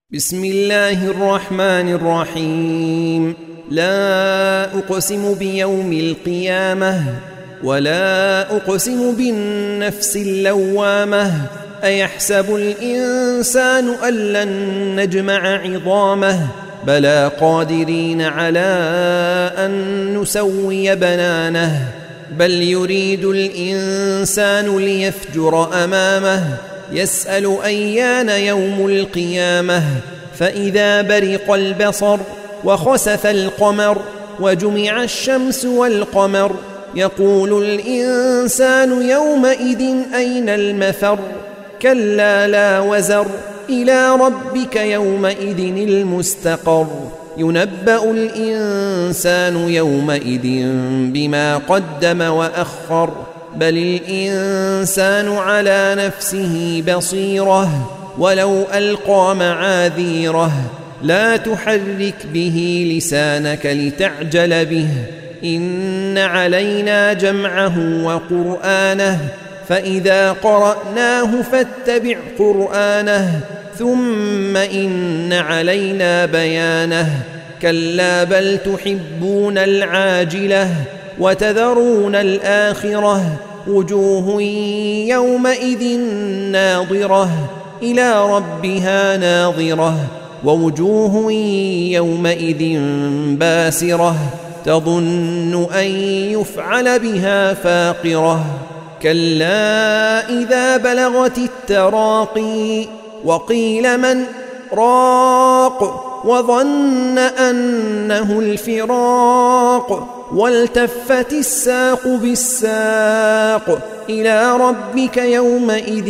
بسم الله الرحمن الرحيم. لا أقسم بيوم القيامة ولا أقسم بالنفس اللوامة. أيحسب الإنسان أن لن نجمع عظامه بلى قادرين على أن نسوي بنانه بل يريد الإنسان ليفجر أمامه يسأل أيان يوم القيامة فإذا برق البصر وخسف القمر وجمع الشمس والقمر يقول الإنسان يومئذ أين المفر كلا لا وزر إلى ربك يومئذ المستقر ينبأ الإنسان يومئذ بما قدم وأخر بل الإنسان على نفسه بصيرة ولو ألقى معاذيره لا تحرك به لسانك لتعجل به إن علينا جمعه وقرآنه فإذا قرأناه فاتبع قرآنه ثم إن علينا بيانه كلا بل تحبون العاجلة وتذرون الآخرة وجوه يومئذ ناظرة إلى ربها ناظرة ووجوه يومئذ باسرة تظن أن يفعل بها فاقرة كلا إذا بلغت التراقي وقيل من راق وظن أنه الفراق والتفت الساق بالساق إلى ربك يومئذ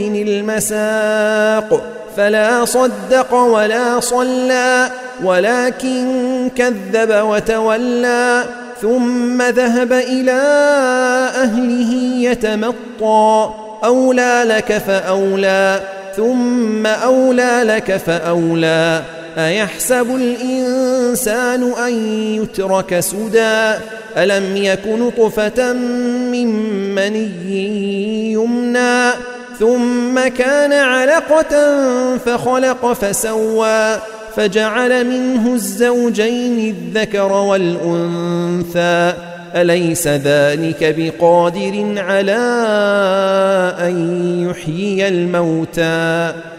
المساق فلا صدق ولا صلى ولكن كذب وتولى ثم ذهب إلى أهله يتمطى أولى لك فأولى ثم أولى لك فأولى أيحسب الإنسان أن يترك سدى ألم يك نطفة من مني يمنى ثم كان علقة فخلق فسوى فجعل منه الزوجين الذكر والأنثى أليس ذلك بقادر على أن يحيي الموتى